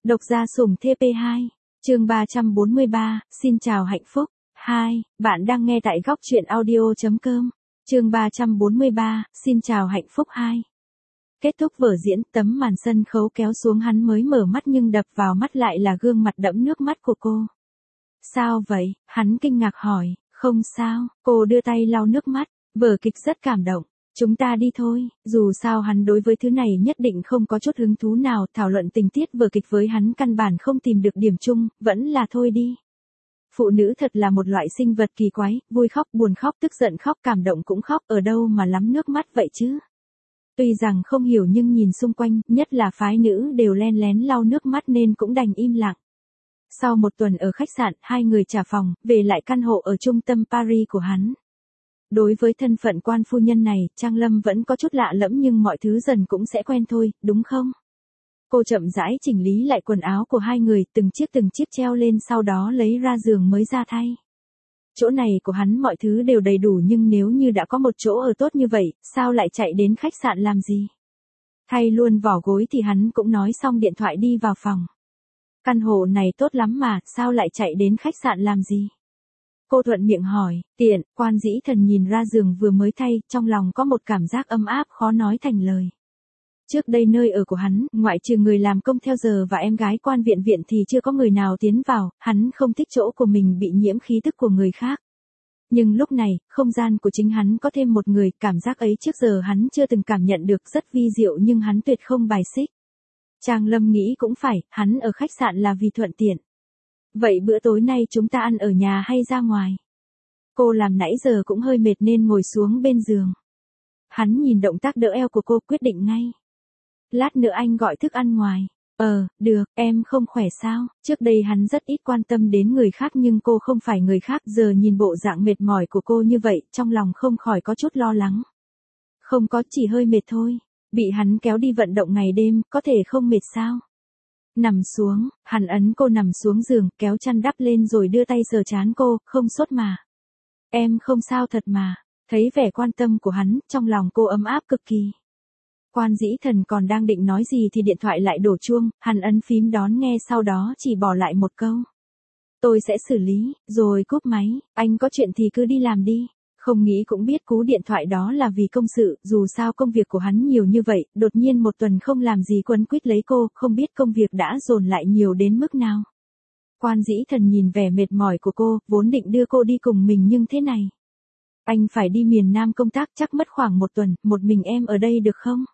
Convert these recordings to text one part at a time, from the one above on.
Độc gia sủng TP2, chương 343, xin chào hạnh phúc. 2, bạn đang nghe tại góc truyện audio.com. Chương 343, xin chào hạnh phúc 2. Kết thúc vở diễn, tấm màn sân khấu kéo xuống, hắn mới mở mắt nhưng đập vào mắt lại là gương mặt đẫm nước mắt của cô. Sao vậy? Hắn kinh ngạc hỏi. Không sao, cô đưa tay lau nước mắt. Vở kịch rất cảm động. Chúng ta đi thôi. Dù sao hắn đối với thứ này nhất định không có chút hứng thú nào, thảo luận tình tiết vở kịch với hắn căn bản không tìm được điểm chung, vẫn là thôi đi. Phụ nữ thật là một loại sinh vật kỳ quái, vui khóc, buồn khóc, tức giận khóc, cảm động cũng khóc, ở đâu mà lắm nước mắt vậy chứ. Tuy rằng không hiểu nhưng nhìn xung quanh, nhất là phái nữ đều len lén lau nước mắt nên cũng đành im lặng. Sau một tuần ở khách sạn, hai người trả phòng, về lại căn hộ ở trung tâm Paris của hắn. Đối với thân phận quan phu nhân này, Trang Lâm vẫn có chút lạ lẫm nhưng mọi thứ dần cũng sẽ quen thôi, đúng không? Cô chậm rãi chỉnh lý lại quần áo của hai người, từng chiếc treo lên, sau đó lấy ra giường mới ra thay. Chỗ này của hắn mọi thứ đều đầy đủ, nhưng nếu như đã có một chỗ ở tốt như vậy, sao lại chạy đến khách sạn làm gì? Thay luôn vỏ gối thì hắn cũng nói xong điện thoại đi vào phòng. Căn hộ này tốt lắm mà, sao lại chạy đến khách sạn làm gì? Cô thuận miệng hỏi, tiện. Quan Dĩ Thần nhìn ra giường vừa mới thay, trong lòng có một cảm giác ấm áp khó nói thành lời. Trước đây nơi ở của hắn, ngoại trừ người làm công theo giờ và em gái quan viện thì chưa có người nào tiến vào, hắn không thích chỗ của mình bị nhiễm khí tức của người khác. Nhưng lúc này, không gian của chính hắn có thêm một người, cảm giác ấy trước giờ hắn chưa từng cảm nhận được, rất vi diệu nhưng hắn tuyệt không bài xích. Trang Lâm nghĩ cũng phải, hắn ở khách sạn là vì thuận tiện. Vậy bữa tối nay chúng ta ăn ở nhà hay ra ngoài? Cô làm nãy giờ cũng hơi mệt nên ngồi xuống bên giường. Hắn nhìn động tác đỡ eo của cô, quyết định ngay. Lát nữa anh gọi thức ăn ngoài. Được, em không khỏe sao? Trước đây hắn rất ít quan tâm đến người khác nhưng cô không phải người khác, giờ nhìn bộ dạng mệt mỏi của cô như vậy, trong lòng không khỏi có chút lo lắng. Không có, chỉ hơi mệt thôi. Bị hắn kéo đi vận động ngày đêm, có thể không mệt sao? Nằm xuống, hắn ấn cô nằm xuống giường, kéo chăn đắp lên rồi đưa tay sờ trán cô, không sốt mà. Em không sao thật mà. Thấy vẻ quan tâm của hắn, trong lòng cô ấm áp cực kỳ. Quan Dĩ Thần còn đang định nói gì thì điện thoại lại đổ chuông, hắn ấn phím đón nghe, sau đó chỉ bỏ lại một câu. Tôi sẽ xử lý, rồi cúp máy. Anh có chuyện thì cứ đi làm đi. Không nghĩ cũng biết cú điện thoại đó là vì công sự, dù sao công việc của hắn nhiều như vậy, đột nhiên một tuần không làm gì quấn quýt lấy cô, không biết công việc đã dồn lại nhiều đến mức nào. Quan Dĩ Thần nhìn vẻ mệt mỏi của cô, vốn định đưa cô đi cùng mình nhưng thế này. Anh phải đi miền Nam công tác, chắc mất khoảng một tuần, một mình em ở đây được không?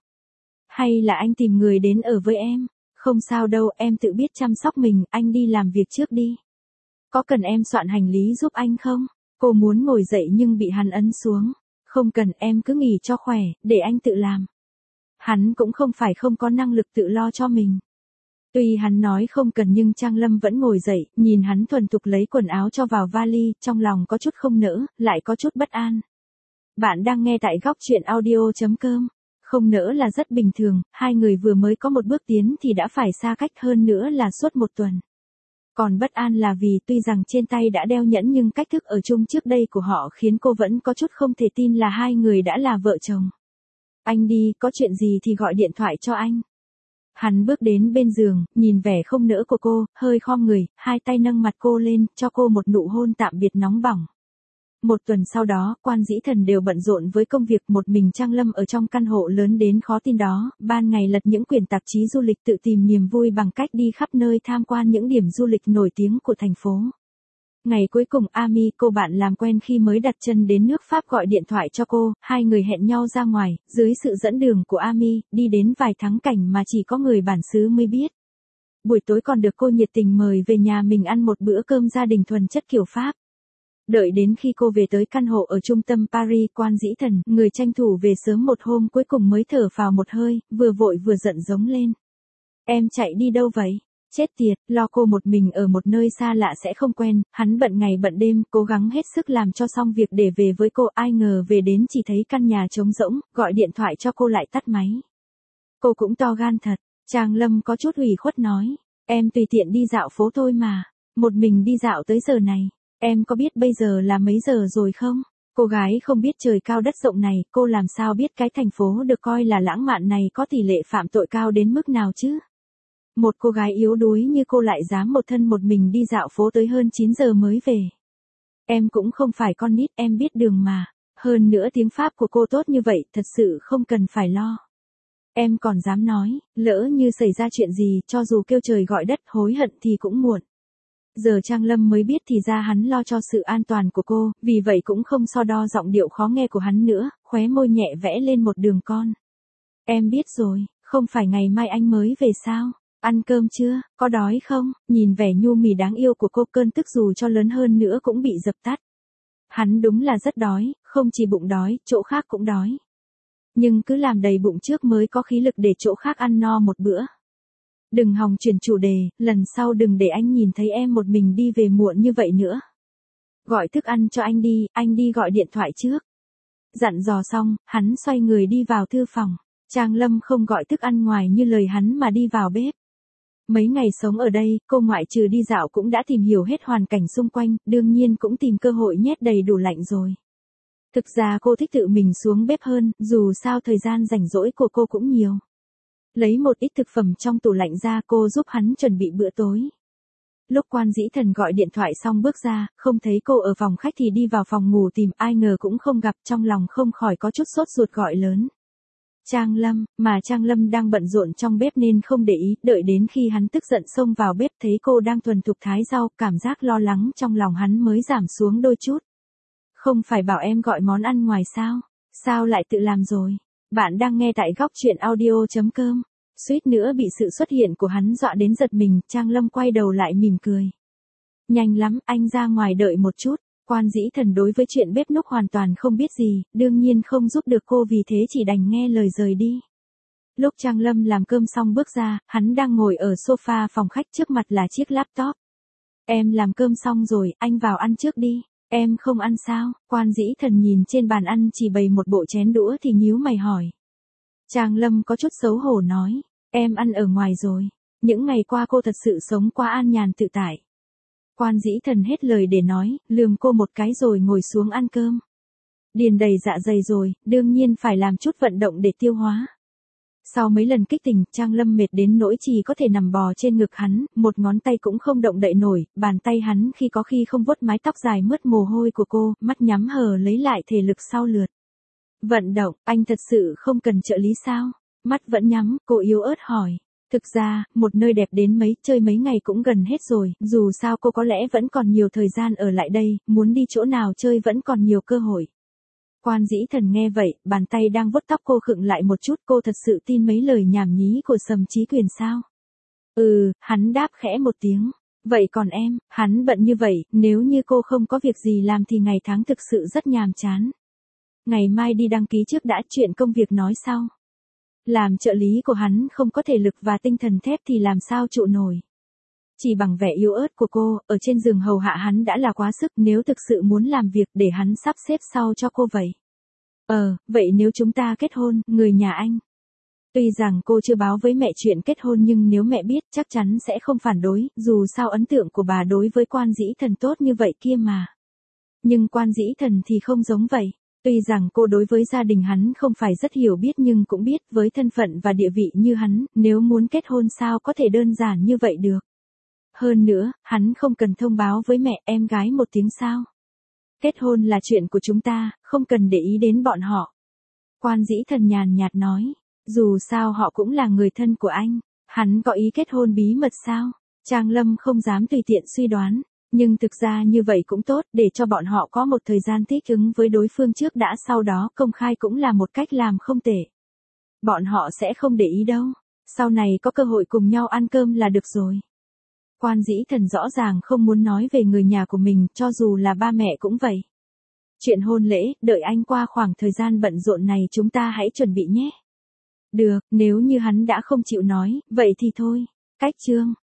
Hay là anh tìm người đến ở với em? Không sao đâu, em tự biết chăm sóc mình, anh đi làm việc trước đi. Có cần em soạn hành lý giúp anh không? Cô muốn ngồi dậy nhưng bị hắn ấn xuống. Không cần, em cứ nghỉ cho khỏe, để anh tự làm. Hắn cũng không phải không có năng lực tự lo cho mình. Tuy hắn nói không cần nhưng Trang Lâm vẫn ngồi dậy, nhìn hắn thuần thục lấy quần áo cho vào vali, trong lòng có chút không nỡ, lại có chút bất an. Bạn đang nghe tại góc truyện audio.com. Không nỡ là rất bình thường, hai người vừa mới có một bước tiến thì đã phải xa cách, hơn nữa là suốt một tuần. Còn bất an là vì tuy rằng trên tay đã đeo nhẫn nhưng cách thức ở chung trước đây của họ khiến cô vẫn có chút không thể tin là hai người đã là vợ chồng. Anh đi, có chuyện gì thì gọi điện thoại cho anh. Hắn bước đến bên giường, nhìn vẻ không nỡ của cô, hơi khom người, hai tay nâng mặt cô lên, cho cô một nụ hôn tạm biệt nóng bỏng. Một tuần sau đó, Quan Dĩ Thần đều bận rộn với công việc, một mình Trang Lâm ở trong căn hộ lớn đến khó tin đó, ban ngày lật những quyển tạp chí du lịch, tự tìm niềm vui bằng cách đi khắp nơi tham quan những điểm du lịch nổi tiếng của thành phố. Ngày cuối cùng Ami, cô bạn làm quen khi mới đặt chân đến nước Pháp, gọi điện thoại cho cô, hai người hẹn nhau ra ngoài, dưới sự dẫn đường của Ami, đi đến vài thắng cảnh mà chỉ có người bản xứ mới biết. Buổi tối còn được cô nhiệt tình mời về nhà mình ăn một bữa cơm gia đình thuần chất kiểu Pháp. Đợi đến khi cô về tới căn hộ ở trung tâm Paris, Quan Dĩ Thần, người tranh thủ về sớm một hôm, cuối cùng mới thở phào một hơi, vừa vội vừa giận giống lên. Em chạy đi đâu vậy? Chết tiệt, lo cô một mình ở một nơi xa lạ sẽ không quen, hắn bận ngày bận đêm, cố gắng hết sức làm cho xong việc để về với cô, ai ngờ về đến chỉ thấy căn nhà trống rỗng, gọi điện thoại cho cô lại tắt máy. Cô cũng to gan thật, Trang Lâm có chút ủy khuất nói, em tùy tiện đi dạo phố thôi mà, một mình đi dạo tới giờ này. Em có biết bây giờ là mấy giờ rồi không? Cô gái không biết trời cao đất rộng này, cô làm sao biết cái thành phố được coi là lãng mạn này có tỷ lệ phạm tội cao đến mức nào chứ? Một cô gái yếu đuối như cô lại dám một thân một mình đi dạo phố tới hơn 9 giờ mới về. Em cũng không phải con nít, em biết đường mà. Hơn nữa tiếng Pháp của cô tốt như vậy, thật sự không cần phải lo. Em còn dám nói, lỡ như xảy ra chuyện gì, cho dù kêu trời gọi đất hối hận thì cũng muộn. Giờ Trang Lâm mới biết thì ra hắn lo cho sự an toàn của cô, vì vậy cũng không so đo giọng điệu khó nghe của hắn nữa, khóe môi nhẹ vẽ lên một đường con. Em biết rồi, không phải ngày mai anh mới về sao? Ăn cơm chưa, có đói không? Nhìn vẻ nhu mì đáng yêu của cô, cơn tức dù cho lớn hơn nữa cũng bị dập tắt. Hắn đúng là rất đói, không chỉ bụng đói, chỗ khác cũng đói. Nhưng cứ làm đầy bụng trước mới có khí lực để chỗ khác ăn no một bữa. Đừng hòng chuyển chủ đề, lần sau đừng để anh nhìn thấy em một mình đi về muộn như vậy nữa. Gọi thức ăn cho anh đi gọi điện thoại trước. Dặn dò xong, hắn xoay người đi vào thư phòng. Trang Lâm không gọi thức ăn ngoài như lời hắn mà đi vào bếp. Mấy ngày sống ở đây, cô ngoại trừ đi dạo cũng đã tìm hiểu hết hoàn cảnh xung quanh, đương nhiên cũng tìm cơ hội nhét đầy đủ lạnh rồi. Thực ra cô thích tự mình xuống bếp hơn, dù sao thời gian rảnh rỗi của cô cũng nhiều. Lấy một ít thực phẩm trong tủ lạnh ra, cô giúp hắn chuẩn bị bữa tối. Lúc Quan Dĩ Thần gọi điện thoại xong bước ra, không thấy cô ở phòng khách thì đi vào phòng ngủ tìm, ai ngờ cũng không gặp, trong lòng không khỏi có chút sốt ruột gọi lớn. Trang Lâm, mà Trang Lâm đang bận rộn trong bếp nên không để ý, đợi đến khi hắn tức giận xông vào bếp thấy cô đang thuần thục thái rau, cảm giác lo lắng trong lòng hắn mới giảm xuống đôi chút. Không phải bảo em gọi món ăn ngoài sao? Sao lại tự làm rồi? Bạn đang nghe tại góc truyện audio.com. Suýt nữa bị sự xuất hiện của hắn dọa đến giật mình, Trang Lâm quay đầu lại mỉm cười. Nhanh lắm, anh ra ngoài đợi một chút. Quan Dĩ Thần đối với chuyện bếp núc hoàn toàn không biết gì, đương nhiên không giúp được cô, vì thế chỉ đành nghe lời rời đi. Lúc Trang Lâm làm cơm xong bước ra, hắn đang ngồi ở sofa phòng khách, trước mặt là chiếc laptop. Em làm cơm xong rồi, anh vào ăn trước đi. Em không ăn sao? Quan Dĩ Thần nhìn trên bàn ăn chỉ bày một bộ chén đũa thì nhíu mày hỏi. Trang Lâm có chút xấu hổ nói, em ăn ở ngoài rồi. Những ngày qua cô thật sự sống quá an nhàn tự tại. Quan Dĩ Thần hết lời để nói, lườm cô một cái rồi ngồi xuống ăn cơm. Điền đầy dạ dày rồi, đương nhiên phải làm chút vận động để tiêu hóa. Sau mấy lần kích tình, Trang Lâm mệt đến nỗi chỉ có thể nằm bò trên ngực hắn, một ngón tay cũng không động đậy nổi, bàn tay hắn khi có khi không vuốt mái tóc dài mướt mồ hôi của cô, mắt nhắm hờ lấy lại thể lực sau lượt. Vận động, anh thật sự không cần trợ lý sao? Mắt vẫn nhắm, cô yếu ớt hỏi. Thực ra, một nơi đẹp đến mấy, chơi mấy ngày cũng gần hết rồi, dù sao cô có lẽ vẫn còn nhiều thời gian ở lại đây, muốn đi chỗ nào chơi vẫn còn nhiều cơ hội. Quan Dĩ Thần nghe vậy, bàn tay đang vuốt tóc cô khựng lại một chút, cô thật sự tin mấy lời nhảm nhí của Sầm Chí Quyền sao? Hắn đáp khẽ một tiếng. Vậy còn em, hắn bận như vậy, nếu như cô không có việc gì làm thì ngày tháng thực sự rất nhàm chán. Ngày mai đi đăng ký trước đã, chuyện công việc nói sau. Làm trợ lý của hắn không có thể lực và tinh thần thép thì làm sao trụ nổi. Chỉ bằng vẻ yếu ớt của cô, ở trên giường hầu hạ hắn đã là quá sức, nếu thực sự muốn làm việc để hắn sắp xếp sau cho cô vậy. Vậy nếu chúng ta kết hôn, người nhà anh. Tuy rằng cô chưa báo với mẹ chuyện kết hôn nhưng nếu mẹ biết chắc chắn sẽ không phản đối, dù sao ấn tượng của bà đối với Quan Dĩ Thần tốt như vậy kia mà. Nhưng Quan Dĩ Thần thì không giống vậy. Tuy rằng cô đối với gia đình hắn không phải rất hiểu biết nhưng cũng biết với thân phận và địa vị như hắn, nếu muốn kết hôn sao có thể đơn giản như vậy được. Hơn nữa, hắn không cần thông báo với mẹ em gái một tiếng sao. Kết hôn là chuyện của chúng ta, không cần để ý đến bọn họ. Quan Dĩ Thần nhàn nhạt nói, dù sao họ cũng là người thân của anh, hắn có ý kết hôn bí mật sao? Trang Lâm không dám tùy tiện suy đoán. Nhưng thực ra như vậy cũng tốt, để cho bọn họ có một thời gian thích ứng với đối phương trước đã, sau đó công khai cũng là một cách làm không tệ. Bọn họ sẽ không để ý đâu, sau này có cơ hội cùng nhau ăn cơm là được rồi. Quan Dĩ Thần rõ ràng không muốn nói về người nhà của mình, cho dù là ba mẹ cũng vậy. Chuyện hôn lễ, đợi anh qua khoảng thời gian bận rộn này chúng ta hãy chuẩn bị nhé. Được, nếu như hắn đã không chịu nói, vậy thì thôi. Cách chương